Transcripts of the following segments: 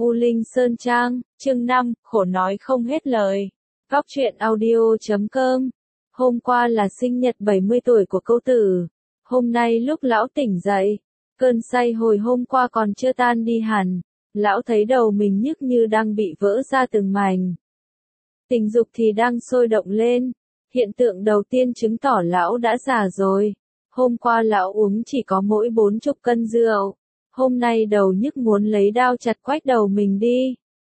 U Linh Sơn Trang, chương 5, khổ nói không hết lời. Góc truyện audio.com. Hôm qua là sinh nhật 70 tuổi của Câu Tử. Hôm nay lúc lão tỉnh dậy, cơn say hồi hôm qua còn chưa tan đi hẳn. Lão thấy đầu mình nhức như đang bị vỡ ra từng mảnh. Tình dục thì đang sôi động lên. Hiện tượng đầu tiên chứng tỏ lão đã già rồi. Hôm qua lão uống chỉ có mỗi 40 cân rượu. Hôm nay đầu nhức muốn lấy đao chặt quách đầu mình đi.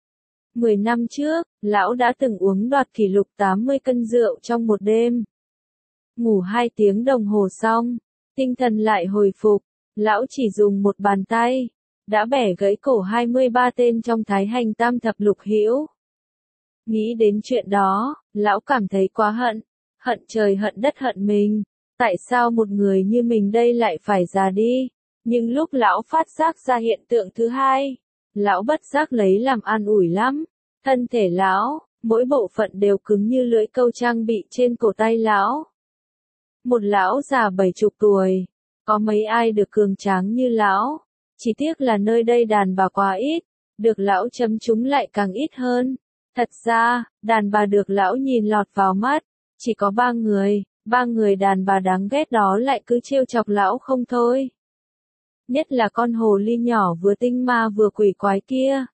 10 năm trước, lão đã từng uống đoạt kỷ lục 80 cân rượu trong một đêm. Ngủ 2 tiếng đồng hồ xong, tinh thần lại hồi phục, lão chỉ dùng một bàn tay, đã bẻ gãy cổ 23 tên trong Thái Hành Tam Thập Lục Hữu. Nghĩ đến chuyện đó, lão cảm thấy quá hận, hận trời hận đất hận mình, tại sao một người như mình đây lại phải già đi? Nhưng lúc lão phát giác ra hiện tượng thứ hai, lão bất giác lấy làm an ủi lắm. Thân thể lão, mỗi bộ phận đều cứng như lưỡi câu trang bị trên cổ tay lão. Một lão già 70 tuổi, có mấy ai được cường tráng như lão, chỉ tiếc là nơi đây đàn bà quá ít, được lão chấm chúng lại càng ít hơn. Thật ra, đàn bà được lão nhìn lọt vào mắt, chỉ có 3 người, 3 người đàn bà đáng ghét đó lại cứ trêu chọc lão không thôi. Nhất là con hồ ly nhỏ vừa tinh ma vừa quỷ quái kia.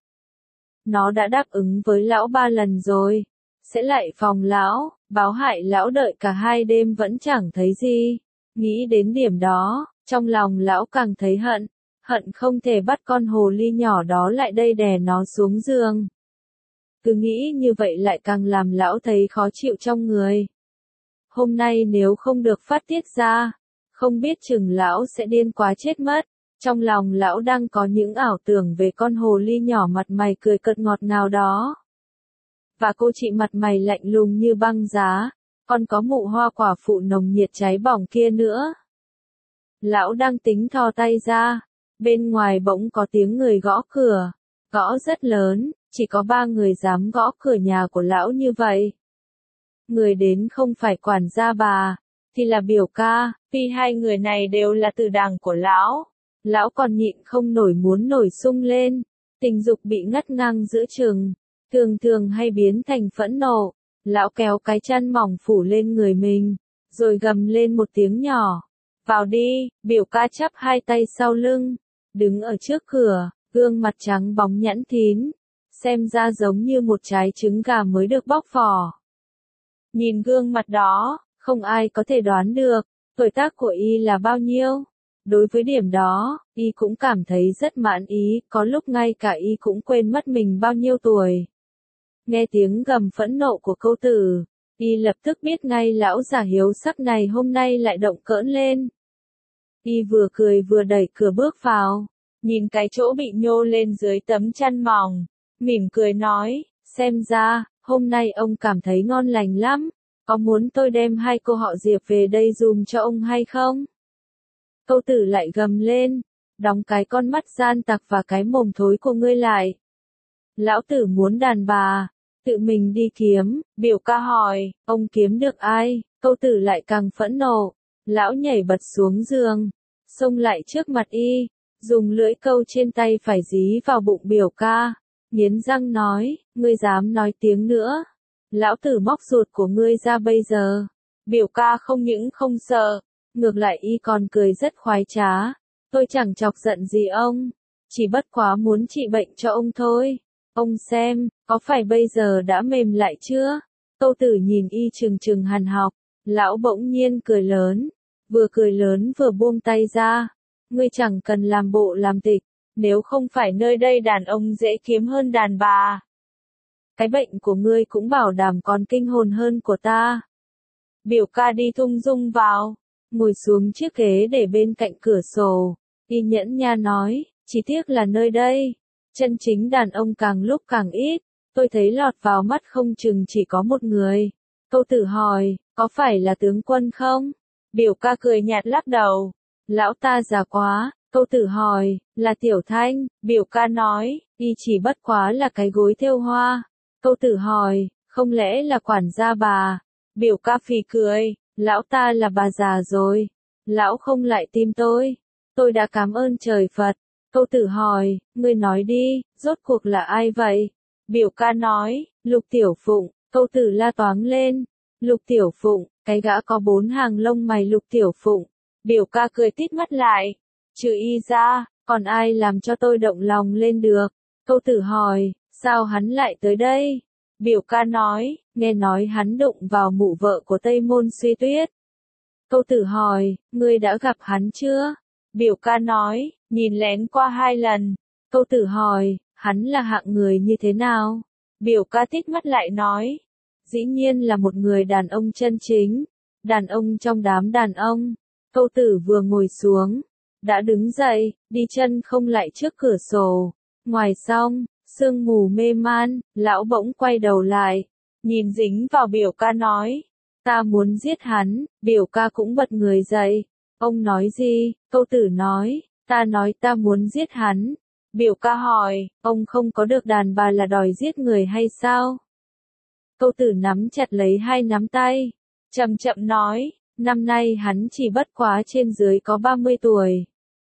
Nó đã đáp ứng với lão 3 lần rồi, sẽ lại phòng lão, báo hại lão đợi cả 2 đêm vẫn chẳng thấy gì. Nghĩ đến điểm đó, trong lòng lão càng thấy hận, hận không thể bắt con hồ ly nhỏ đó lại đây đè nó xuống giường. Cứ nghĩ như vậy lại càng làm lão thấy khó chịu trong người. Hôm nay nếu không được phát tiết ra, không biết chừng lão sẽ điên quá chết mất. Trong lòng lão đang có những ảo tưởng về con hồ ly nhỏ mặt mày cười cợt ngọt ngào đó. Và cô chị mặt mày lạnh lùng như băng giá, còn có mụ hoa quả phụ nồng nhiệt cháy bỏng kia nữa. Lão đang tính thò tay ra, bên ngoài bỗng có tiếng người gõ cửa, gõ rất lớn, chỉ có 3 người dám gõ cửa nhà của lão như vậy. Người đến không phải quản gia bà, thì là biểu ca, vì 2 người này đều là từ đảng của lão. Lão còn nhịn không nổi muốn nổi sung lên, tình dục bị ngắt ngang giữa chừng, thường hay biến thành phẫn nộ. Lão kéo cái chăn mỏng phủ lên người mình, rồi gầm lên một tiếng nhỏ. Vào đi, biểu ca chắp 2 tay sau lưng, đứng ở trước cửa, gương mặt trắng bóng nhẵn thín, xem ra giống như một trái trứng gà mới được bóc vỏ. Nhìn gương mặt đó, không ai có thể đoán được, tuổi tác của y là bao nhiêu. Đối với điểm đó, y cũng cảm thấy rất mãn ý, có lúc ngay cả y cũng quên mất mình bao nhiêu tuổi. Nghe tiếng gầm phẫn nộ của Câu Tử, y lập tức biết ngay lão già hiếu sắc này hôm nay lại động cỡn lên. Y vừa cười vừa đẩy cửa bước vào, nhìn cái chỗ bị nhô lên dưới tấm chăn mỏng, mỉm cười nói, xem ra, hôm nay ông cảm thấy ngon lành lắm, có muốn tôi đem 2 cô họ Diệp về đây dùm cho ông hay không? Câu Tử lại gầm lên, đóng cái con mắt gian tặc và cái mồm thối của ngươi lại. Lão tử muốn đàn bà, tự mình đi kiếm, biểu ca hỏi, ông kiếm được ai? Câu Tử lại càng phẫn nộ, lão nhảy bật xuống giường, xông lại trước mặt y, dùng lưỡi câu trên tay phải dí vào bụng biểu ca, nghiến răng nói, ngươi dám nói tiếng nữa, lão tử móc ruột của ngươi ra bây giờ. Biểu ca không những không sợ, ngược lại y còn cười rất khoái trá, tôi chẳng chọc giận gì ông, chỉ bất quá muốn trị bệnh cho ông thôi. Ông xem, có phải bây giờ đã mềm lại chưa? Câu Tử nhìn y trừng hằn học, lão bỗng nhiên cười lớn, vừa cười lớn vừa buông tay ra. Ngươi chẳng cần làm bộ làm tịch, nếu không phải nơi đây đàn ông dễ kiếm hơn đàn bà. Cái bệnh của ngươi cũng bảo đảm còn kinh hồn hơn của ta. Biểu ca đi thung dung vào, ngồi xuống chiếc ghế để bên cạnh cửa sổ, y nhẫn nha nói, chỉ tiếc là nơi đây, chân chính đàn ông càng lúc càng ít, tôi thấy lọt vào mắt không chừng chỉ có một người. Câu Tử hỏi, có phải là tướng quân không? Biểu ca cười nhạt lắc đầu, lão ta già quá. Câu Tử hỏi, là Tiểu Thanh? Biểu ca nói, y chỉ bất quá là cái gối thêu hoa. Câu Tử hỏi, không lẽ là quản gia bà? Biểu ca phì cười, lão ta là bà già rồi, lão không lại tìm tôi đã cảm ơn trời Phật, Câu Tử hỏi, ngươi nói đi, rốt cuộc là ai vậy? Biểu ca nói, Lục Tiểu Phụng. Câu Tử la toáng lên, Lục Tiểu Phụng, cái gã có 4 hàng lông mày Lục Tiểu Phụng. Biểu ca cười tít mắt lại, trừ y ra, còn ai làm cho tôi động lòng lên được? Câu Tử hỏi, sao hắn lại tới đây? Biểu ca nói, nghe nói hắn đụng vào mụ vợ của Tây Môn Suy Tuyết. Câu Tử hỏi, ngươi đã gặp hắn chưa? Biểu ca nói, nhìn lén qua 2 lần. Câu Tử hỏi, hắn là hạng người như thế nào? Biểu ca tít mắt lại nói, dĩ nhiên là một người đàn ông chân chính, đàn ông trong đám đàn ông. Câu Tử vừa ngồi xuống, đã đứng dậy, đi chân không lại trước cửa sổ. Ngoài xong, sương mù mê man, lão bỗng quay đầu lại, nhìn dính vào biểu ca nói, ta muốn giết hắn. Biểu ca cũng bật người dậy. Ông nói gì? Câu Tử nói, ta nói ta muốn giết hắn. Biểu ca hỏi, ông không có được đàn bà là đòi giết người hay sao? Câu Tử nắm chặt lấy 2 nắm tay, chậm chậm nói, năm nay hắn chỉ bất quá trên dưới có 30 tuổi.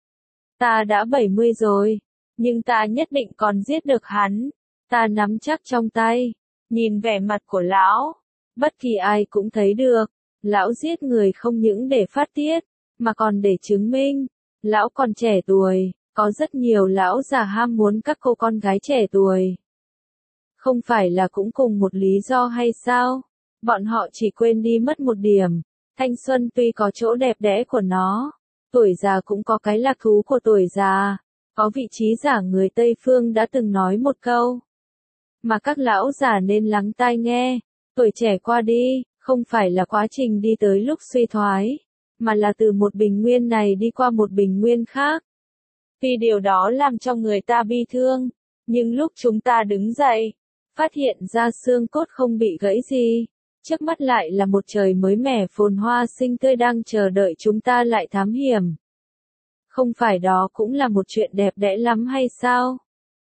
Ta đã 70 rồi, nhưng ta nhất định còn giết được hắn. Ta nắm chắc trong tay, nhìn vẻ mặt của lão, bất kỳ ai cũng thấy được, lão giết người không những để phát tiết, mà còn để chứng minh, lão còn trẻ tuổi, có rất nhiều lão già ham muốn các cô con gái trẻ tuổi. Không phải là cũng cùng một lý do hay sao? Bọn họ chỉ quên đi mất một điểm, thanh xuân tuy có chỗ đẹp đẽ của nó, tuổi già cũng có cái lạc thú của tuổi già. Có vị trí giả người Tây Phương đã từng nói một câu, mà các lão già nên lắng tai nghe, tuổi trẻ qua đi, không phải là quá trình đi tới lúc suy thoái, mà là từ một bình nguyên này đi qua một bình nguyên khác. Vì điều đó làm cho người ta bi thương, nhưng lúc chúng ta đứng dậy, phát hiện ra xương cốt không bị gãy gì, trước mắt lại là một trời mới mẻ phồn hoa xinh tươi đang chờ đợi chúng ta lại thám hiểm. Không phải đó cũng là một chuyện đẹp đẽ lắm hay sao?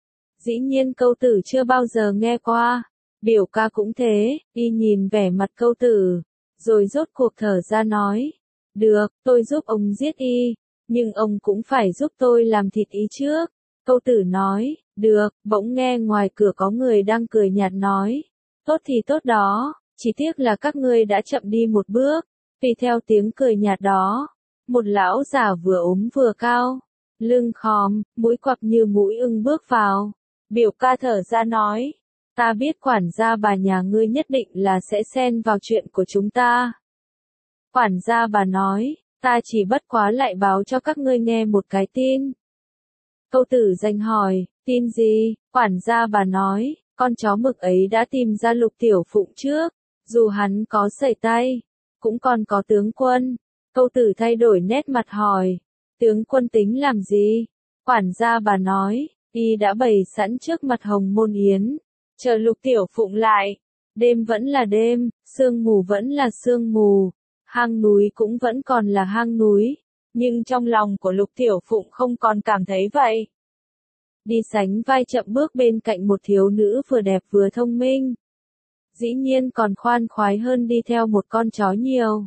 Dĩ nhiên Câu Tử chưa bao giờ nghe qua. Biểu ca cũng thế, y nhìn vẻ mặt Câu Tử, rồi rốt cuộc thở ra nói, được, tôi giúp ông giết y, nhưng ông cũng phải giúp tôi làm thịt y trước. Câu Tử nói, được, bỗng nghe ngoài cửa có người đang cười nhạt nói, tốt thì tốt đó, chỉ tiếc là các ngươi đã chậm đi một bước. Vì theo tiếng cười nhạt đó, một lão già vừa ốm vừa cao, lưng khom, mũi quặp như mũi ưng bước vào. Biểu ca thở ra nói, ta biết quản gia bà nhà ngươi nhất định là sẽ xen vào chuyện của chúng ta. Quản gia bà nói, ta chỉ bất quá lại báo cho các ngươi nghe một cái tin. Câu Tử danh hỏi, tin gì? Quản gia bà nói, con chó mực ấy đã tìm ra Lục Tiểu Phụng trước, dù hắn có sẩy tay, cũng còn có tướng quân. Câu Tử thay đổi nét mặt hỏi, tướng quân tính làm gì? Quản gia bà nói, y đã bày sẵn trước mặt Hồng Môn Yến, chờ Lục Tiểu Phụng lại. Đêm vẫn là đêm, sương mù vẫn là sương mù, hang núi cũng vẫn còn là hang núi, nhưng trong lòng của Lục Tiểu Phụng không còn cảm thấy vậy. Đi sánh vai chậm bước bên cạnh một thiếu nữ vừa đẹp vừa thông minh, dĩ nhiên còn khoan khoái hơn đi theo một con chó nhiều.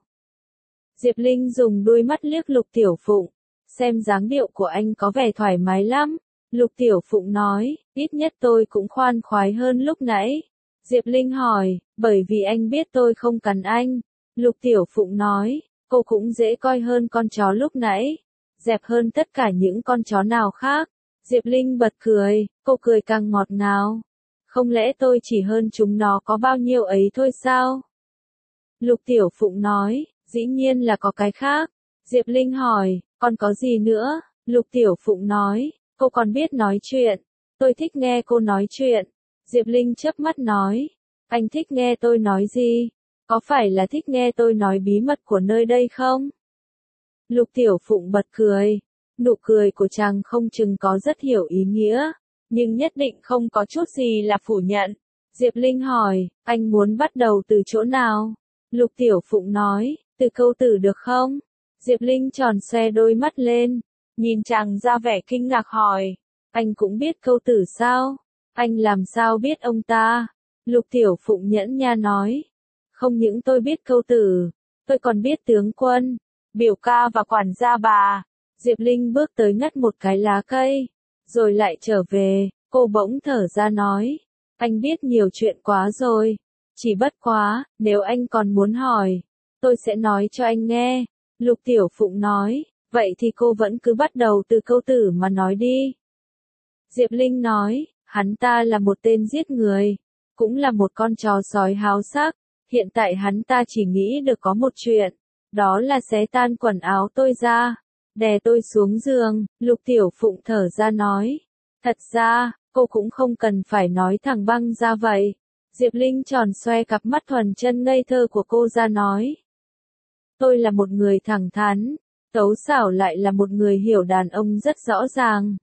Diệp Linh dùng đôi mắt liếc Lục Tiểu Phụng, xem dáng điệu của anh có vẻ thoải mái lắm. Lục Tiểu Phụng nói, ít nhất tôi cũng khoan khoái hơn lúc nãy. Diệp Linh hỏi, bởi vì anh biết tôi không cắn anh. Lục Tiểu Phụng nói, cô cũng dễ coi hơn con chó lúc nãy, dẹp hơn tất cả những con chó nào khác. Diệp Linh bật cười, cô cười càng ngọt ngào. Không lẽ tôi chỉ hơn chúng nó có bao nhiêu ấy thôi sao? Lục Tiểu Phụng nói, dĩ nhiên là có cái khác. Diệp Linh hỏi, còn có gì nữa? Lục Tiểu Phụng nói, cô còn biết nói chuyện. Tôi thích nghe cô nói chuyện. Diệp Linh chớp mắt nói, anh thích nghe tôi nói gì? Có phải là thích nghe tôi nói bí mật của nơi đây không? Lục Tiểu Phụng bật cười. Nụ cười của chàng không chừng có rất hiểu ý nghĩa, nhưng nhất định không có chút gì là phủ nhận. Diệp Linh hỏi, anh muốn bắt đầu từ chỗ nào? Lục Tiểu Phụng nói, từ Câu Tử được không? Diệp Linh tròn xoe đôi mắt lên, nhìn chàng ra vẻ kinh ngạc hỏi, anh cũng biết Câu Tử sao? Anh làm sao biết ông ta? Lục Tiểu Phụng nhẫn nha nói, không những tôi biết Câu Tử, tôi còn biết tướng quân, biểu ca và quản gia bà. Diệp Linh bước tới ngắt một cái lá cây, rồi lại trở về, cô bỗng thở ra nói, anh biết nhiều chuyện quá rồi, chỉ bất quá, nếu anh còn muốn hỏi, tôi sẽ nói cho anh nghe. Lục Tiểu Phụng nói, vậy thì cô vẫn cứ bắt đầu từ câu tử mà nói đi. Diệp Linh nói, hắn ta là một tên giết người, cũng là một con chó sói háo sắc, hiện tại hắn ta chỉ nghĩ được có một chuyện, đó là xé tan quần áo tôi ra, đè tôi xuống giường. Lục Tiểu Phụng thở ra nói, thật ra, cô cũng không cần phải nói thẳng băng ra vậy. Diệp Linh tròn xoe cặp mắt thuần chân ngây thơ của cô ra nói, tôi là một người thẳng thắn, Tấu Xảo lại là một người hiểu đàn ông rất rõ ràng.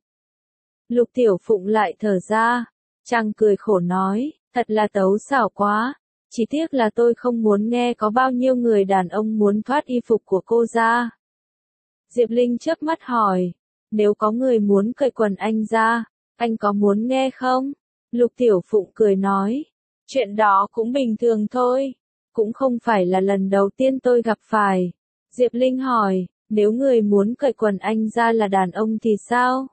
Lục Tiểu Phụng lại thở ra, chàng cười khổ nói, thật là Tấu Xảo quá, chỉ tiếc là tôi không muốn nghe có bao nhiêu người đàn ông muốn thoát y phục của cô ra. Diệp Linh chớp mắt hỏi, nếu có người muốn cởi quần anh ra, anh có muốn nghe không? Lục Tiểu Phụng cười nói, chuyện đó cũng bình thường thôi, cũng không phải là lần đầu tiên tôi gặp phải. Diệp Linh hỏi, nếu người muốn cởi quần anh ra là đàn ông thì sao?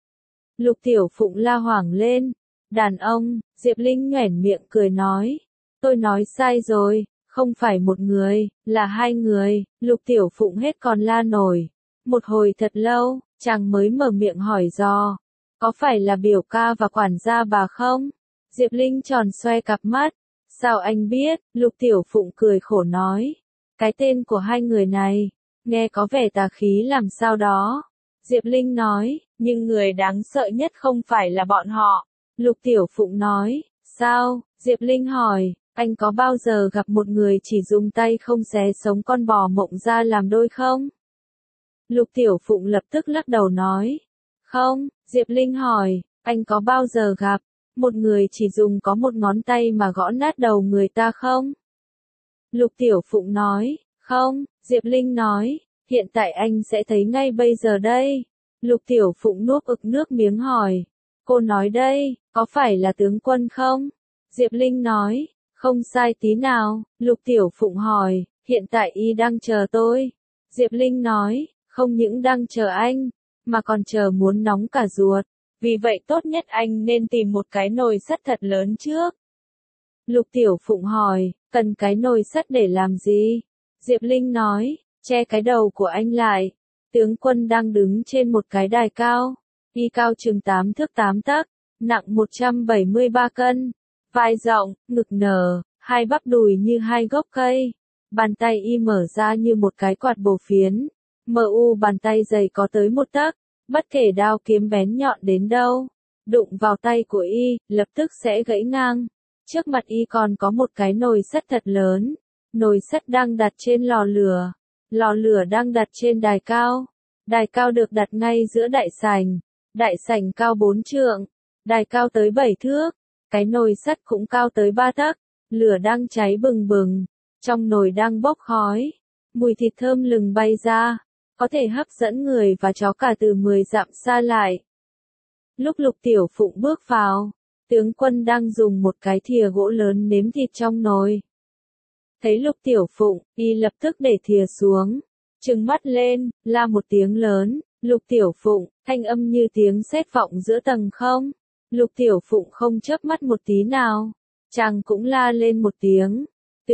Lục Tiểu Phụng la hoảng lên, đàn ông. Diệp Linh nhoẻn miệng cười nói, tôi nói sai rồi, không phải một người, là hai người. Lục Tiểu Phụng hết còn la nổi. Một hồi thật lâu, chàng mới mở miệng hỏi dò, có phải là biểu ca và quản gia bà không? Diệp Linh tròn xoe cặp mắt, sao anh biết? Lục Tiểu Phụng cười khổ nói, cái tên của hai người này, nghe có vẻ tà khí làm sao đó. Diệp Linh nói, nhưng người đáng sợ nhất không phải là bọn họ. Lục Tiểu Phụng nói, sao? Diệp Linh hỏi, anh có bao giờ gặp một người chỉ dùng tay không xé sống con bò mộng ra làm đôi không? Lục Tiểu Phụng lập tức lắc đầu nói, không. Diệp Linh hỏi, anh có bao giờ gặp một người chỉ dùng có một ngón tay mà gõ nát đầu người ta không? Lục Tiểu Phụng nói, không. Diệp Linh nói, hiện tại anh sẽ thấy ngay bây giờ đây. Lục Tiểu Phụng nuốt ực nước miếng hỏi, cô nói đây, có phải là tướng quân không? Diệp Linh nói, không sai tí nào. Lục Tiểu Phụng hỏi, hiện tại y đang chờ tôi. Diệp Linh nói, không những đang chờ anh, mà còn chờ muốn nóng cả ruột. Vì vậy tốt nhất anh nên tìm một cái nồi sắt thật lớn trước. Lục Tiểu Phụng hỏi, cần cái nồi sắt để làm gì? Diệp Linh nói, che cái đầu của anh lại. Tướng quân đang đứng trên một cái đài cao. Y cao chừng 8 thước 8 tấc, nặng 173 cân. Vai rộng, ngực nở, hai bắp đùi như hai gốc cây. Bàn tay y mở ra như một cái quạt bổ phiến. Bàn tay dày có tới 1 tấc. Bất kể đao kiếm bén nhọn đến đâu, đụng vào tay của y, lập tức sẽ gãy ngang. Trước mặt y còn có một cái nồi sắt thật lớn. Nồi sắt đang đặt trên lò lửa. Lò lửa đang đặt trên đài cao. Đài cao được đặt ngay giữa đại sảnh. Đại sảnh cao 4 trượng. Đài cao tới 7 thước. Cái nồi sắt cũng cao tới 3 tấc. Lửa đang cháy bừng bừng. Trong nồi đang bốc khói. Mùi thịt thơm lừng bay ra. Có thể hấp dẫn người và chó cả từ 10 dặm xa lại. Lúc Lục Tiểu Phụng bước vào, tướng quân đang dùng một cái thìa gỗ lớn nếm thịt trong nồi. Thấy Lục Tiểu Phụng, y lập tức để thìa xuống, trừng mắt lên, la một tiếng lớn, Lục Tiểu Phụng, thanh âm như tiếng sét vọng giữa tầng không. Lục Tiểu Phụng không chớp mắt một tí nào, chàng cũng la lên một tiếng.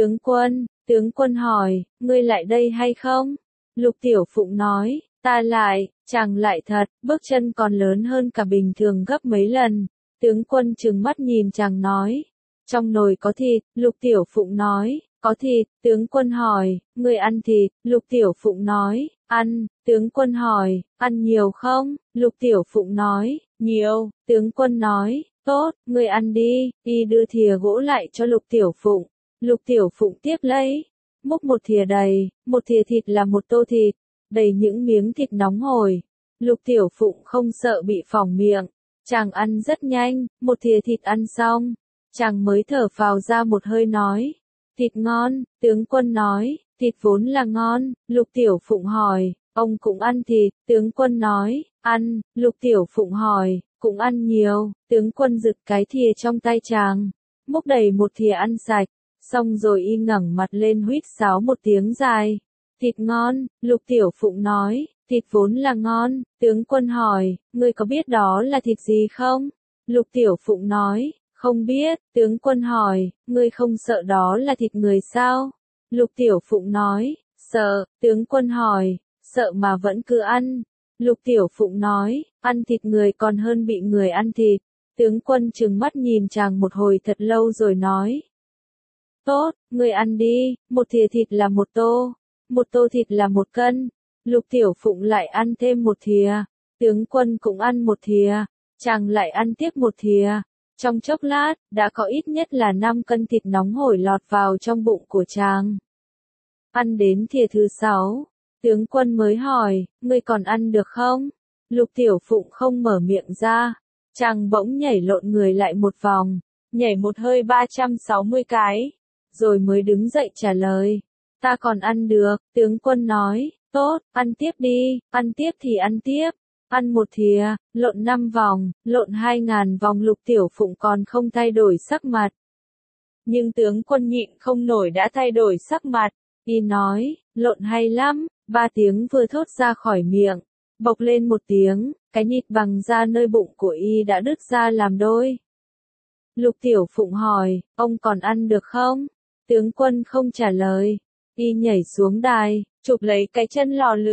Tướng quân hỏi, ngươi lại đây hay không? Lục Tiểu Phụng nói, ta lại. Chàng lại thật, bước chân còn lớn hơn cả bình thường gấp mấy lần. Tướng quân trừng mắt nhìn chàng nói, trong nồi có thịt. Lục Tiểu Phụng nói, có thịt. Tướng quân hỏi, ngươi ăn thịt? Lục Tiểu Phụng nói, ăn. Tướng quân hỏi, ăn nhiều không? Lục Tiểu Phụng nói, nhiều. Tướng quân nói, tốt, ngươi ăn đi. Y đưa thìa gỗ lại cho Lục Tiểu Phụng. Lục Tiểu Phụng tiếp lấy, múc một thìa đầy. Một thìa thịt là một tô thịt, đầy những miếng thịt nóng hổi. Lục Tiểu Phụng không sợ bị phỏng miệng, chàng ăn rất nhanh. Một thìa thịt ăn xong, chàng mới thở phào ra một hơi nói, thịt ngon. Tướng quân nói, thịt vốn là ngon. Lục Tiểu Phụng hỏi, ông cũng ăn thịt? Tướng quân nói, ăn. Lục Tiểu Phụng hỏi, cũng ăn nhiều? Tướng quân giựt cái thìa trong tay chàng, múc đầy một thìa ăn sạch, xong rồi y ngẩng mặt lên huýt sáo một tiếng dài. Thịt ngon. Lục Tiểu Phụng nói, thịt vốn là ngon, tướng quân hỏi, ngươi có biết đó là thịt gì không? Lục Tiểu Phụng nói, không biết, tướng quân hỏi, ngươi không sợ đó là thịt người sao? Lục Tiểu Phụng nói, sợ, tướng quân hỏi, sợ mà vẫn cứ ăn. Lục Tiểu Phụng nói, ăn thịt người còn hơn bị người ăn thịt. Tướng quân trừng mắt nhìn chàng một hồi thật lâu rồi nói. Tốt, ngươi ăn đi, một thìa thịt là một tô thịt là 1 cân. Lục Tiểu Phụng lại ăn thêm một thìa, tướng quân cũng ăn một thìa, chàng lại ăn tiếp một thìa. Trong chốc lát, đã có ít nhất là 5 cân thịt nóng hổi lọt vào trong bụng của chàng. Ăn đến thìa thứ 6, tướng quân mới hỏi, ngươi còn ăn được không? Lục Tiểu Phụng không mở miệng ra, chàng bỗng nhảy lộn người lại một vòng, nhảy một hơi 360 cái, rồi mới đứng dậy trả lời. Ta còn ăn được, tướng quân nói, tốt, ăn tiếp đi, ăn tiếp thì ăn tiếp. Ăn một thìa, lộn 5 vòng, lộn 2000 vòng Lục Tiểu Phụng còn không thay đổi sắc mặt. Nhưng tướng quân nhịn không nổi đã thay đổi sắc mặt, y nói, lộn hay lắm, 3 tiếng vừa thốt ra khỏi miệng, bộc lên một tiếng, cái nhịt bằng da nơi bụng của y đã đứt ra làm đôi. Lục Tiểu Phụng hỏi, ông còn ăn được không? Tướng quân không trả lời, y nhảy xuống đài, chụp lấy cái chân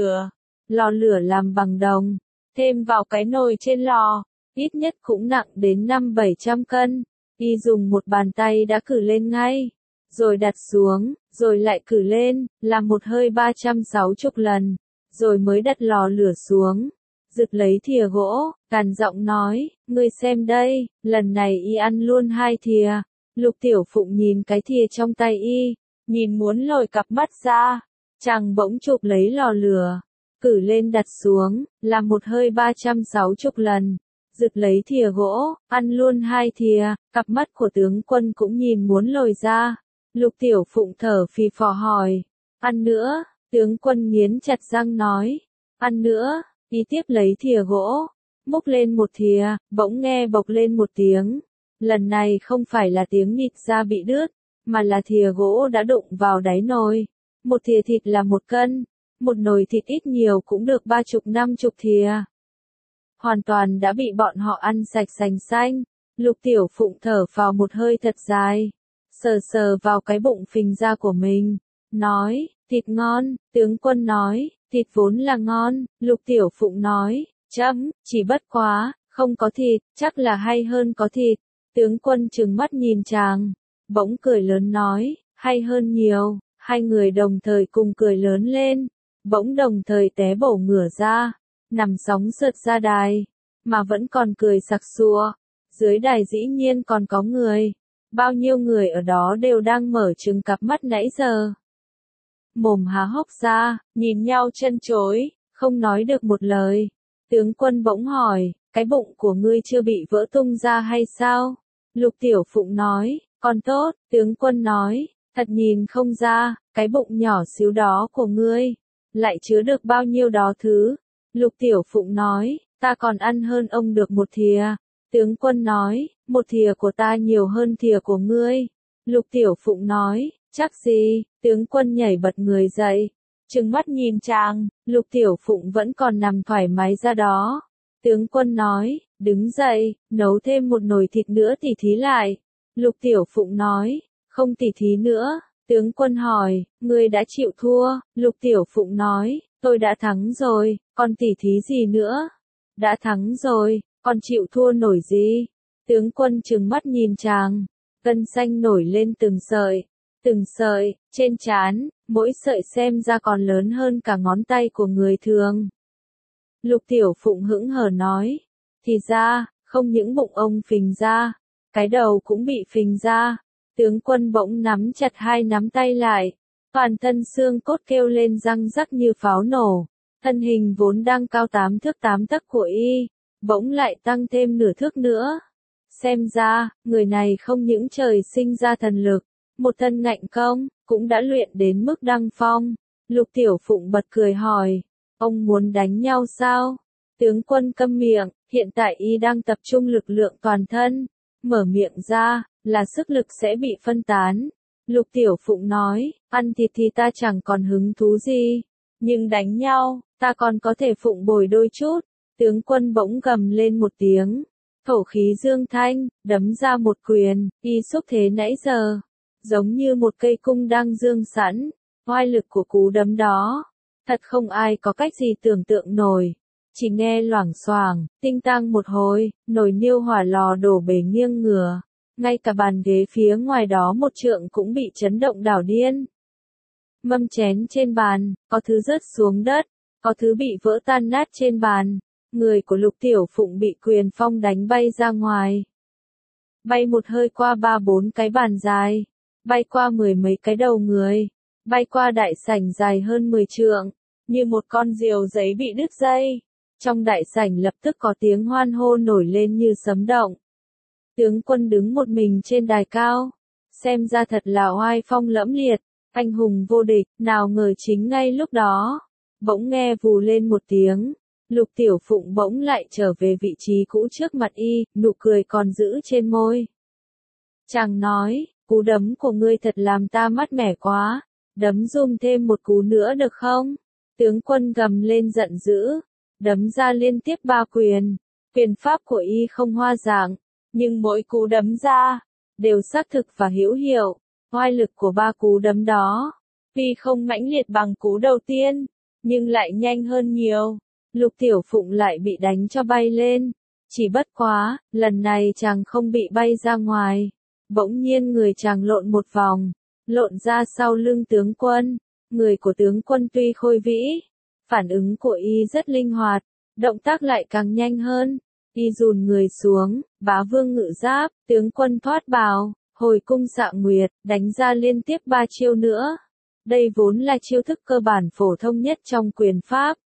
lò lửa làm bằng đồng, thêm vào cái nồi trên lò, ít nhất cũng nặng đến 500-700 cân, y dùng một bàn tay đã cử lên ngay, rồi đặt xuống, rồi lại cử lên, làm một hơi 360 lần, rồi mới đặt lò lửa xuống, giật lấy thìa gỗ, gằn giọng nói, ngươi xem đây, lần này y ăn luôn 2 thìa. Lục Tiểu Phụng nhìn cái thìa trong tay y, nhìn muốn lồi cặp mắt ra, chàng bỗng chụp lấy lò lửa, cử lên đặt xuống, làm một hơi 360 lần, giật lấy thìa gỗ, ăn luôn 2 thìa, cặp mắt của tướng quân cũng nhìn muốn lồi ra. Lục Tiểu Phụng thở phì phò hỏi, ăn nữa, tướng quân nghiến chặt răng nói, ăn nữa, y tiếp lấy thìa gỗ, múc lên một thìa, bỗng nghe bộc lên một tiếng. Lần này không phải là tiếng nhịt da bị đứt, mà là thìa gỗ đã đụng vào đáy nồi. Một thìa thịt là 1 cân, một nồi thịt ít nhiều cũng được 30-50 thìa. Hoàn toàn đã bị bọn họ ăn sạch sành xanh. Lục Tiểu Phụng thở vào một hơi thật dài, sờ sờ vào cái bụng phình ra của mình, nói, thịt ngon, tướng quân nói, thịt vốn là ngon. Lục Tiểu Phụng nói, chỉ bất quá, không có thịt, chắc là hay hơn có thịt. Tướng quân trừng mắt nhìn chàng, bỗng cười lớn nói, hay hơn nhiều. Hai người đồng thời cùng cười lớn lên, bỗng đồng thời té bổ ngửa ra, nằm sóng sượt ra đài, mà vẫn còn cười sặc sụa. Dưới đài dĩ nhiên còn có người, bao nhiêu người ở đó đều đang mở trừng cặp mắt nãy giờ. Mồm há hốc ra, nhìn nhau chân chối, không nói được một lời. Tướng quân bỗng hỏi, cái bụng của ngươi chưa bị vỡ tung ra hay sao? Lục Tiểu Phụng nói, còn tốt. Tướng quân nói, thật nhìn không ra, cái bụng nhỏ xíu đó của ngươi, lại chứa được bao nhiêu đó thứ. Lục Tiểu Phụng nói, ta còn ăn hơn ông được một thìa. Tướng quân nói, một thìa của ta nhiều hơn thìa của ngươi. Lục Tiểu Phụng nói, chắc gì? Tướng quân nhảy bật người dậy, trừng mắt nhìn chàng. Lục Tiểu Phụng vẫn còn nằm thoải mái ra đó. Tướng quân nói, đứng dậy, nấu thêm một nồi thịt nữa tỉ thí lại. Lục Tiểu Phụng nói, không tỉ thí nữa. Tướng quân hỏi, ngươi đã chịu thua? Lục Tiểu Phụng nói, tôi đã thắng rồi, còn tỉ thí gì nữa? Đã thắng rồi, còn chịu thua nổi gì? Tướng quân trừng mắt nhìn chàng, gân xanh nổi lên từng sợi, trên trán, mỗi sợi xem ra còn lớn hơn cả ngón tay của người thường. Lục Tiểu Phụng hững hờ nói, thì ra, không những bụng ông phình ra, cái đầu cũng bị phình ra. Tướng quân bỗng nắm chặt hai nắm tay lại, toàn thân xương cốt kêu lên răng rắc như pháo nổ, thân hình vốn đang cao 8 thước 8 tấc của y, bỗng lại tăng thêm nửa thước nữa. Xem ra, người này không những trời sinh ra thần lực, một thân ngạnh công, cũng đã luyện đến mức đăng phong. Lục Tiểu Phụng bật cười hỏi, ông muốn đánh nhau sao? Tướng quân câm miệng, hiện tại y đang tập trung lực lượng toàn thân, mở miệng ra, là sức lực sẽ bị phân tán. Lục Tiểu Phụng nói, ăn thịt thì ta chẳng còn hứng thú gì. Nhưng đánh nhau, ta còn có thể phụng bồi đôi chút. Tướng quân bỗng gầm lên một tiếng. Thổ khí dương thanh, đấm ra một quyền, y xúc thế nãy giờ. Giống như một cây cung đang dương sẵn. Oai lực của cú đấm đó. Thật không ai có cách gì tưởng tượng nổi. Chỉ nghe loảng xoảng, tinh tang một hồi, nồi niêu hỏa lò đổ bể nghiêng ngửa. Ngay cả bàn ghế phía ngoài đó một trượng cũng bị chấn động đảo điên. Mâm chén trên bàn, có thứ rớt xuống đất, có thứ bị vỡ tan nát trên bàn. Người của Lục Tiểu Phụng bị quyền phong đánh bay ra ngoài. Bay một hơi qua 3-4 cái bàn dài, bay qua 10 mấy cái đầu người, bay qua đại sảnh dài hơn 10 trượng, như một con diều giấy bị đứt dây. Trong đại sảnh lập tức có tiếng hoan hô nổi lên như sấm động. Tướng quân đứng một mình trên đài cao, xem ra thật là oai phong lẫm liệt, anh hùng vô địch, nào ngờ chính ngay lúc đó, bỗng nghe vù lên một tiếng, Lục Tiểu Phụng bỗng lại trở về vị trí cũ trước mặt y, nụ cười còn giữ trên môi. Chàng nói, cú đấm của ngươi thật làm ta mát mẻ quá, đấm giùm thêm một cú nữa được không? Tướng quân gầm lên giận dữ, đấm ra liên tiếp 3 quyền, quyền pháp của y không hoa dạng, nhưng mỗi cú đấm ra, đều xác thực và hữu hiệu. Oai lực của 3 cú đấm đó, tuy không mãnh liệt bằng cú đầu tiên, nhưng lại nhanh hơn nhiều. Lục Tiểu Phụng lại bị đánh cho bay lên. Chỉ bất quá, lần này chàng không bị bay ra ngoài. Bỗng nhiên người chàng lộn một vòng, lộn ra sau lưng tướng quân. Người của tướng quân tuy khôi vĩ, phản ứng của y rất linh hoạt, động tác lại càng nhanh hơn. Y dùn người xuống, bá vương ngự giáp, tướng quân thoát bào, hồi cung xạ nguyệt, đánh ra liên tiếp 3 chiêu nữa. Đây vốn là chiêu thức cơ bản phổ thông nhất trong quyền pháp.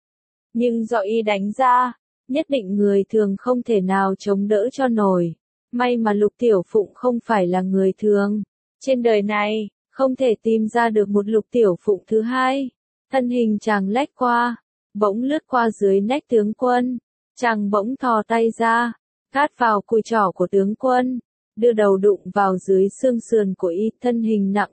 Nhưng do y đánh ra, nhất định người thường không thể nào chống đỡ cho nổi. May mà Lục Tiểu Phụng không phải là người thường. Trên đời này, không thể tìm ra được một Lục Tiểu Phụng thứ hai. Thân hình chàng lách qua, bỗng lướt qua dưới nách tướng quân. Chàng bỗng thò tay ra, cát vào cùi trỏ của tướng quân, đưa đầu đụng vào dưới xương sườn của y. Thân hình nặng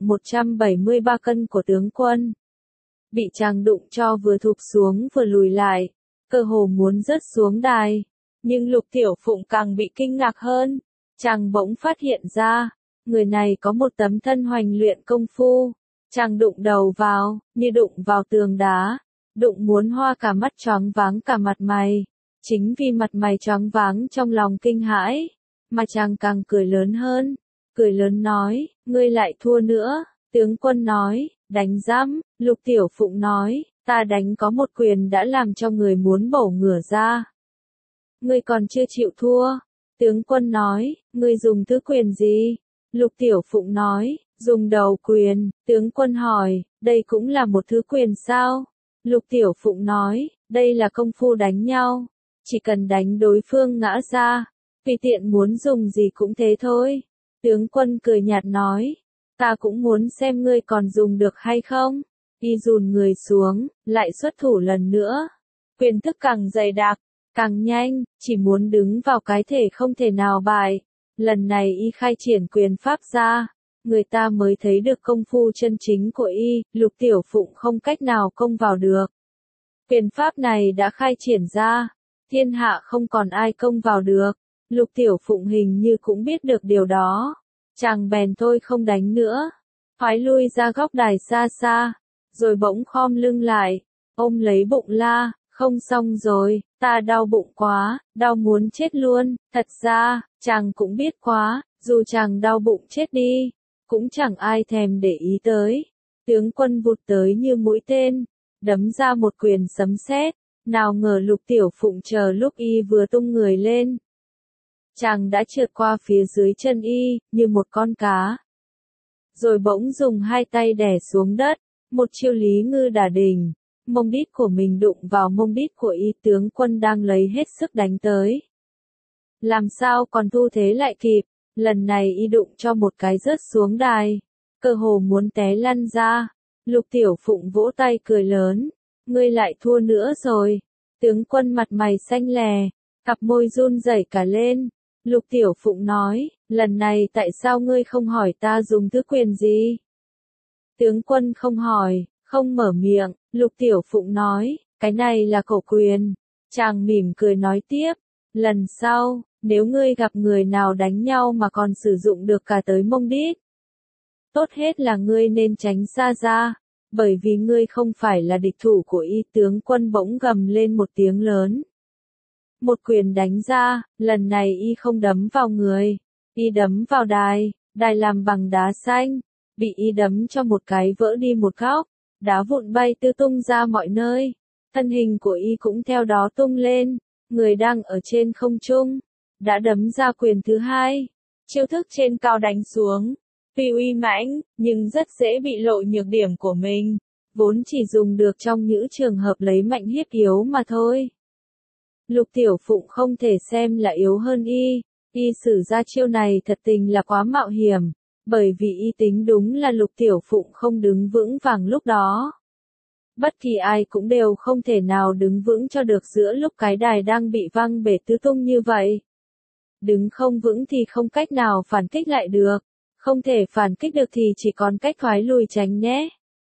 173 cân của tướng quân bị chàng đụng cho vừa thụp xuống vừa lùi lại, cơ hồ muốn rớt xuống đài. Nhưng Lục Tiểu Phụng càng bị kinh ngạc hơn, chàng bỗng phát hiện ra, người này có một tấm thân hoành luyện công phu. Chàng đụng đầu vào, như đụng vào tường đá, đụng muốn hoa cả mắt choáng váng cả mặt mày. Chính vì mặt mày choáng váng trong lòng kinh hãi, mà chàng càng cười lớn hơn, cười lớn nói, ngươi lại thua nữa. Tướng quân nói, đánh rắm. Lục Tiểu Phụng nói, ta đánh có một quyền đã làm cho người muốn bổ ngửa ra. Ngươi còn chưa chịu thua. Tướng quân nói, ngươi dùng thứ quyền gì? Lục Tiểu Phụng nói, dùng đầu quyền. Tướng quân hỏi, đây cũng là một thứ quyền sao? Lục Tiểu Phụng nói, đây là công phu đánh nhau. Chỉ cần đánh đối phương ngã ra, tùy tiện muốn dùng gì cũng thế thôi. Tướng quân cười nhạt nói, ta cũng muốn xem ngươi còn dùng được hay không. Y dùn người xuống, lại xuất thủ lần nữa. Quyền thức càng dày đặc, càng nhanh, chỉ muốn đứng vào cái thể không thể nào bại. Lần này y khai triển quyền pháp ra, người ta mới thấy được công phu chân chính của y. Lục Tiểu Phụng không cách nào công vào được. Quyền pháp này đã khai triển ra, thiên hạ không còn ai công vào được. Lục Tiểu Phụng hình như cũng biết được điều đó. Chàng bèn thôi không đánh nữa, thoái lui ra góc đài xa xa, rồi bỗng khom lưng lại, ôm lấy bụng la, không xong rồi, ta đau bụng quá, đau muốn chết luôn. Thật ra, chàng cũng biết quá, dù chàng đau bụng chết đi, cũng chẳng ai thèm để ý tới. Tướng quân vụt tới như mũi tên, đấm ra một quyền sấm sét, nào ngờ Lục Tiểu Phụng chờ lúc y vừa tung người lên, chàng đã trượt qua phía dưới chân y, như một con cá. Rồi bỗng dùng 2 tay đè xuống đất, một chiêu Lý Ngư Đả Đỉnh, mông đít của mình đụng vào mông đít của y. Tướng quân đang lấy hết sức đánh tới. Làm sao còn thu thế lại kịp, lần này y đụng cho một cái rớt xuống đài, cơ hồ muốn té lăn ra. Lục Tiểu Phụng vỗ tay cười lớn, ngươi lại thua nữa rồi. Tướng quân mặt mày xanh lè, cặp môi run rẩy cả lên. Lục Tiểu Phụng nói, lần này tại sao ngươi không hỏi ta dùng thứ quyền gì? Tướng quân không hỏi, không mở miệng, Lục Tiểu Phụng nói, cái này là cổ quyền. Chàng mỉm cười nói tiếp, lần sau, nếu ngươi gặp người nào đánh nhau mà còn sử dụng được cả tới mông đít, tốt hết là ngươi nên tránh xa ra, bởi vì ngươi không phải là địch thủ của y. Tướng quân bỗng gầm lên một tiếng lớn. Một quyền đánh ra, lần này y không đấm vào người, y đấm vào đài, đài làm bằng đá xanh, bị y đấm cho một cái vỡ đi một góc, đá vụn bay tứ tung ra mọi nơi, thân hình của y cũng theo đó tung lên, người đang ở trên không trung, đã đấm ra quyền thứ hai, chiêu thức trên cao đánh xuống, tuy uy mãnh, nhưng rất dễ bị lộ nhược điểm của mình, vốn chỉ dùng được trong những trường hợp lấy mạnh hiếp yếu mà thôi. Lục Tiểu Phụng không thể xem là yếu hơn y sử ra chiêu này thật tình là quá mạo hiểm, bởi vì y tính đúng là Lục Tiểu Phụng không đứng vững vàng lúc đó. Bất kỳ ai cũng đều không thể nào đứng vững cho được giữa lúc cái đài đang bị văng bể tứ tung như vậy. Đứng không vững thì không cách nào phản kích lại được, không thể phản kích được thì chỉ còn cách thoái lùi tránh né.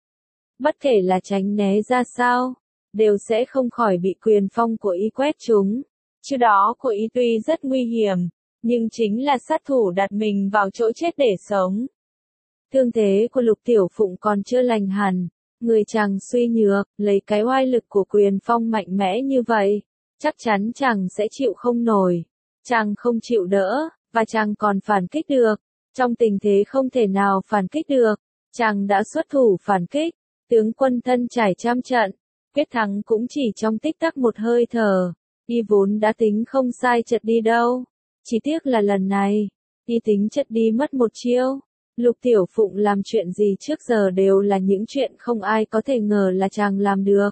Bất kể là tránh né ra sao, đều sẽ không khỏi bị quyền phong của y quét trúng. Chiêu đó của y tuy rất nguy hiểm, nhưng chính là sát thủ đặt mình vào chỗ chết để sống. Thương thế của Lục Tiểu Phụng còn chưa lành hẳn, người chàng suy nhược, lấy cái oai lực của quyền phong mạnh mẽ như vậy, chắc chắn chàng sẽ chịu không nổi. Chàng không chịu đỡ, và chàng còn phản kích được. Trong tình thế không thể nào phản kích được, chàng đã xuất thủ phản kích, tướng quân thân trải trăm trận, quyết thắng cũng chỉ trong tích tắc một hơi thở. Y vốn đã tính không sai chật đi đâu, chỉ tiếc là lần này, y tính chật đi mất một chiêu. Lục Tiểu Phụng làm chuyện gì trước giờ đều là những chuyện không ai có thể ngờ là chàng làm được.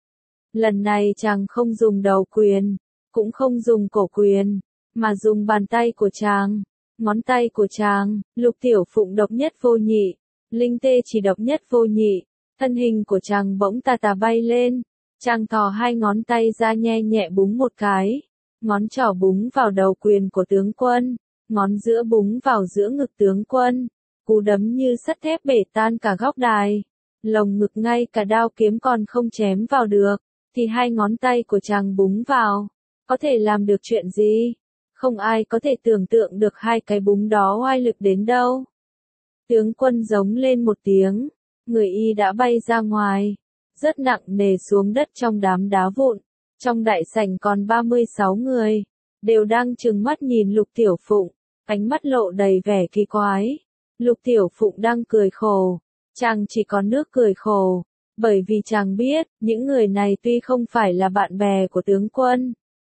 Lần này chàng không dùng đầu quyền, cũng không dùng cổ quyền, mà dùng bàn tay của chàng, ngón tay của chàng. Lục Tiểu Phụng độc nhất vô nhị, linh tê chỉ độc nhất vô nhị, thân hình của chàng bỗng tà tà bay lên, chàng thò hai ngón tay ra nhe nhẹ búng một cái, ngón trỏ búng vào đầu quyền của tướng quân, ngón giữa búng vào giữa ngực tướng quân, cú đấm như sắt thép bể tan cả góc đài, lồng ngực ngay cả đao kiếm còn không chém vào được, thì hai ngón tay của chàng búng vào, có thể làm được chuyện gì? Không ai có thể tưởng tượng được hai cái búng đó oai lực đến đâu. Tướng quân giống lên một tiếng, người y đã bay ra ngoài, rất nặng nề xuống đất trong đám đá vụn. Trong đại sảnh còn 36 người, đều đang trừng mắt nhìn Lục Tiểu Phụng, ánh mắt lộ đầy vẻ kỳ quái. Lục Tiểu Phụng đang cười khổ, chàng chỉ có nước cười khổ, bởi vì chàng biết, những người này tuy không phải là bạn bè của tướng quân,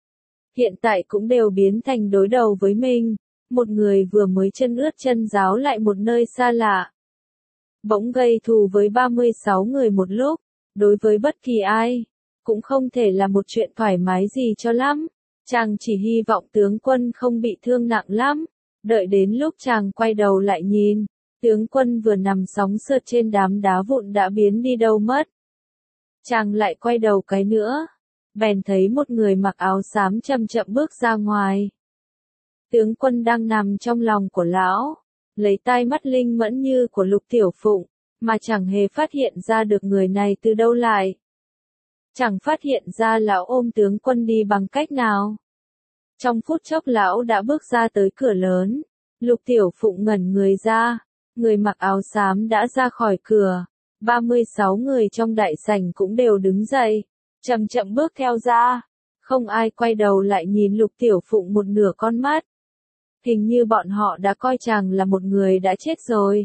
hiện tại cũng đều biến thành đối đầu với mình, một người vừa mới chân ướt chân ráo lại một nơi xa lạ. Bỗng gây thù với 36 người một lúc, đối với bất kỳ ai, cũng không thể là một chuyện thoải mái gì cho lắm. Chàng chỉ hy vọng tướng quân không bị thương nặng lắm. Đợi đến lúc chàng quay đầu lại nhìn, tướng quân vừa nằm sóng sượt trên đám đá vụn đã biến đi đâu mất. Chàng lại quay đầu cái nữa, bèn thấy một người mặc áo xám chậm chậm bước ra ngoài. Tướng quân đang nằm trong lòng của lão, lấy tai mắt linh mẫn như của Lục Tiểu Phụng, mà chẳng hề phát hiện ra được người này từ đâu lại. Chẳng phát hiện ra lão ôm tướng quân đi bằng cách nào. Trong phút chốc lão đã bước ra tới cửa lớn, Lục Tiểu Phụng ngẩn người ra, người mặc áo xám đã ra khỏi cửa, 36 người trong đại sảnh cũng đều đứng dậy, chậm chậm bước theo ra, không ai quay đầu lại nhìn Lục Tiểu Phụng một nửa con mắt. Hình như bọn họ đã coi chàng là một người đã chết rồi.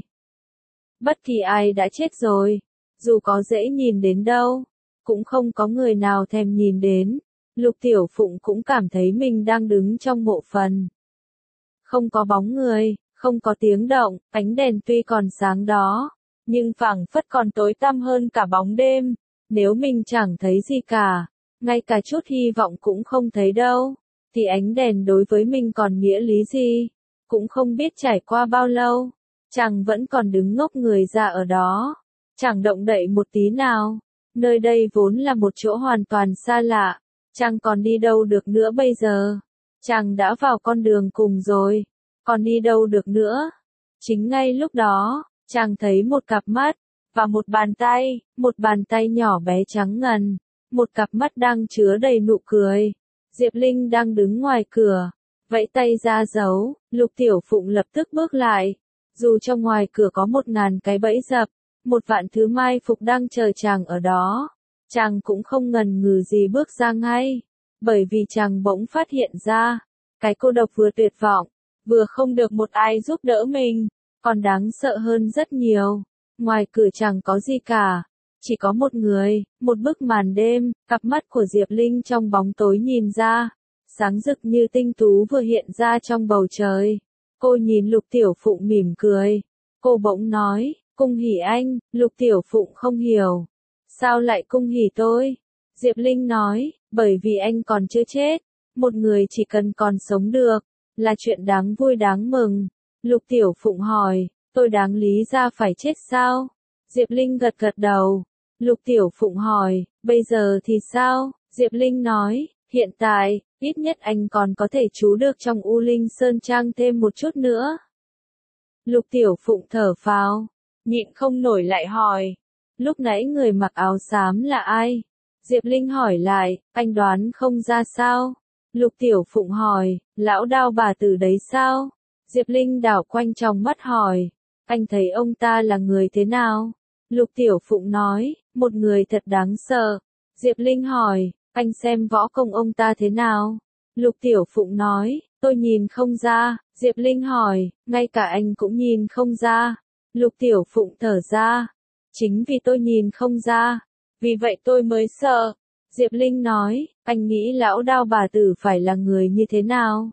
Bất kỳ ai đã chết rồi, dù có dễ nhìn đến đâu, cũng không có người nào thèm nhìn đến. Lục Tiểu Phụng cũng cảm thấy mình đang đứng trong mộ phần. Không có bóng người, không có tiếng động, ánh đèn tuy còn sáng đó, nhưng phảng phất còn tối tăm hơn cả bóng đêm. Nếu mình chẳng thấy gì cả, ngay cả chút hy vọng cũng không thấy đâu, thì ánh đèn đối với mình còn nghĩa lý gì? Cũng không biết trải qua bao lâu, chàng vẫn còn đứng ngốc người ra ở đó, chẳng động đậy một tí nào. Nơi đây vốn là một chỗ hoàn toàn xa lạ, chàng còn đi đâu được nữa bây giờ? Chàng đã vào con đường cùng rồi, còn đi đâu được nữa? Chính ngay lúc đó, chàng thấy một cặp mắt, và một bàn tay nhỏ bé trắng ngần, một cặp mắt đang chứa đầy nụ cười. Diệp Linh đang đứng ngoài cửa, vẫy tay ra dấu, Lục Tiểu Phụng lập tức bước lại. Dù trong ngoài cửa có 1000 cái bẫy dập, 1 vạn thứ mai phục đang chờ chàng ở đó, chàng cũng không ngần ngừ gì bước ra ngay, bởi vì chàng bỗng phát hiện ra, cái cô độc vừa tuyệt vọng, vừa không được một ai giúp đỡ mình, còn đáng sợ hơn rất nhiều. Ngoài cửa chẳng có gì cả, chỉ có một người, một bức màn đêm, cặp mắt của Diệp Linh trong bóng tối nhìn ra, sáng rực như tinh tú vừa hiện ra trong bầu trời. Cô nhìn Lục Tiểu Phụng mỉm cười, cô bỗng nói, cung hỉ anh. Lục Tiểu Phụng không hiểu, sao lại cung hỉ tôi? Diệp Linh nói, bởi vì anh còn chưa chết, một người chỉ cần còn sống được, là chuyện đáng vui đáng mừng. Lục Tiểu Phụng hỏi, tôi đáng lý ra phải chết sao? Diệp Linh gật gật đầu. Lục Tiểu Phụng hỏi, bây giờ thì sao? Diệp Linh nói, hiện tại, ít nhất anh còn có thể trú được trong U Linh Sơn Trang thêm một chút nữa. Lục Tiểu Phụng thở phào, nhịn không nổi lại hỏi, lúc nãy người mặc áo xám là ai? Diệp Linh hỏi lại, anh đoán không ra sao? Lục Tiểu Phụng hỏi, lão Đao bà tử đấy sao? Diệp Linh đảo quanh trong mắt hỏi, anh thấy ông ta là người thế nào? Lục Tiểu Phụng nói, một người thật đáng sợ. Diệp Linh hỏi, anh xem võ công ông ta thế nào? Lục Tiểu Phụng nói, tôi nhìn không ra. Diệp Linh hỏi, ngay cả anh cũng nhìn không ra. Lục Tiểu Phụng thở ra, chính vì tôi nhìn không ra, vì vậy tôi mới sợ. Diệp Linh nói, anh nghĩ lão Đao bà tử phải là người như thế nào?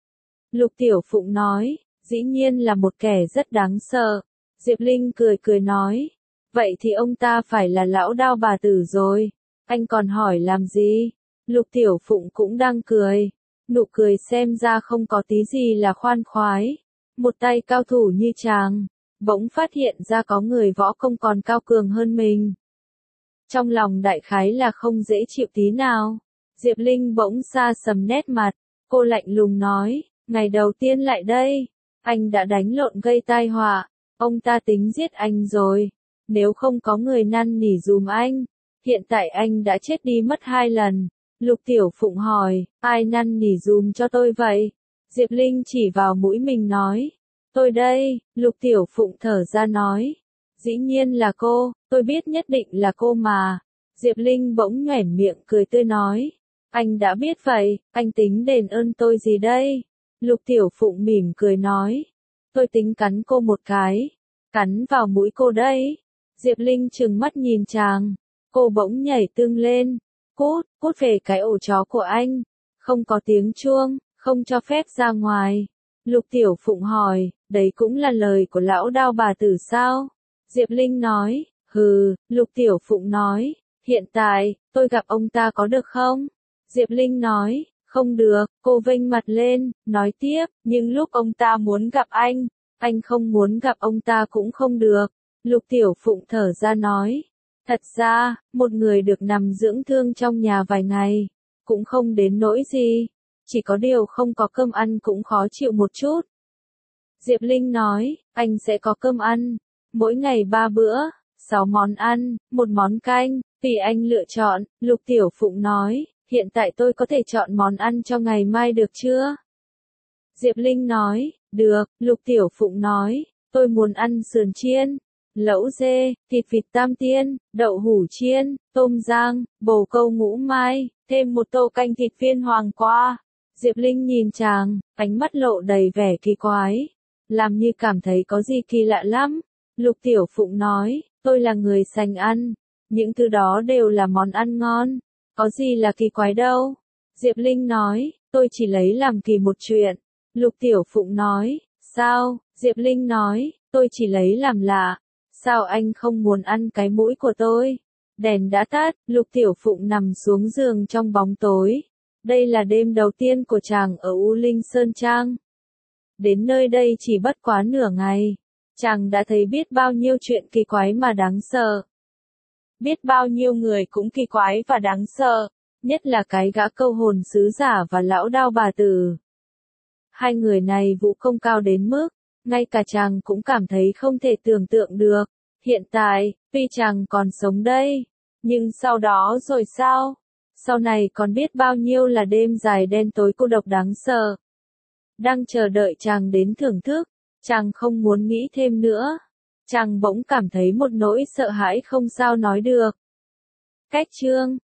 Lục Tiểu Phụng nói, dĩ nhiên là một kẻ rất đáng sợ. Diệp Linh cười cười nói, vậy thì ông ta phải là lão Đao bà tử rồi. Anh còn hỏi làm gì? Lục Tiểu Phụng cũng đang cười. Nụ cười xem ra không có tí gì là khoan khoái. Một tay cao thủ như chàng, bỗng phát hiện ra có người võ công còn cao cường hơn mình. Trong lòng đại khái là không dễ chịu tí nào. Diệp Linh bỗng xa sầm nét mặt, cô lạnh lùng nói, ngày đầu tiên lại đây, anh đã đánh lộn gây tai họa, ông ta tính giết anh rồi, nếu không có người năn nỉ dùm anh, hiện tại anh đã chết đi mất 2 lần. Lục Tiểu Phụng hỏi, ai năn nỉ dùm cho tôi vậy? Diệp Linh chỉ vào mũi mình nói, tôi đây. Lục Tiểu Phụng thở ra nói, dĩ nhiên là cô, tôi biết nhất định là cô mà. Diệp Linh bỗng nhoẻn miệng cười tươi nói, anh đã biết vậy, anh tính đền ơn tôi gì đây? Lục Tiểu Phụng mỉm cười nói, tôi tính cắn cô một cái, cắn vào mũi cô đấy. Diệp Linh trừng mắt nhìn chàng, cô bỗng nhảy tưng lên, cút về cái ổ chó của anh, không có tiếng chuông, không cho phép ra ngoài. Lục Tiểu Phụng hỏi, đấy cũng là lời của lão Đao bà tử sao? Diệp Linh nói, hừ. Lục Tiểu Phụng nói, hiện tại, tôi gặp ông ta có được không? Diệp Linh nói, không được. Cô vênh mặt lên, nói tiếp, nhưng lúc ông ta muốn gặp anh không muốn gặp ông ta cũng không được. Lục Tiểu Phụng thở ra nói, thật ra, một người được nằm dưỡng thương trong nhà vài ngày, cũng không đến nỗi gì, chỉ có điều không có cơm ăn cũng khó chịu một chút. Diệp Linh nói, anh sẽ có cơm ăn, mỗi ngày 3 bữa, 6 món ăn, 1 món canh, tùy anh lựa chọn. Lục Tiểu Phụng nói, hiện tại tôi có thể chọn món ăn cho ngày mai được chưa? Diệp Linh nói, được. Lục Tiểu Phụng nói, tôi muốn ăn sườn chiên, lẩu dê, thịt vịt tam tiên, đậu hủ chiên, tôm rang, bồ câu ngũ mai, thêm 1 tô canh thịt viên hoàng qua. Diệp Linh nhìn chàng, ánh mắt lộ đầy vẻ kỳ quái, làm như cảm thấy có gì kỳ lạ lắm. Lục Tiểu Phụng nói, tôi là người sành ăn, những thứ đó đều là món ăn ngon, có gì là kỳ quái đâu. Diệp Linh nói, tôi chỉ lấy làm kỳ một chuyện. Lục Tiểu Phụng nói, sao? Diệp Linh nói, tôi chỉ lấy làm lạ. Sao anh không muốn ăn cái mũi của tôi? Đèn đã tắt, Lục Tiểu Phụng nằm xuống giường trong bóng tối. Đây là đêm đầu tiên của chàng ở U Linh Sơn Trang. Đến nơi đây chỉ bất quá nửa ngày, chàng đã thấy biết bao nhiêu chuyện kỳ quái mà đáng sợ. Biết bao nhiêu người cũng kỳ quái và đáng sợ, nhất là cái gã câu hồn sứ giả và lão Đao bà tử. Hai người này vũ công cao đến mức, ngay cả chàng cũng cảm thấy không thể tưởng tượng được. Hiện tại, tuy chàng còn sống đây, nhưng sau đó rồi sao? Sau này còn biết bao nhiêu là đêm dài đen tối cô độc đáng sợ. Đang chờ đợi chàng đến thưởng thức, chàng không muốn nghĩ thêm nữa. Chàng bỗng cảm thấy một nỗi sợ hãi không sao nói được. Cách chương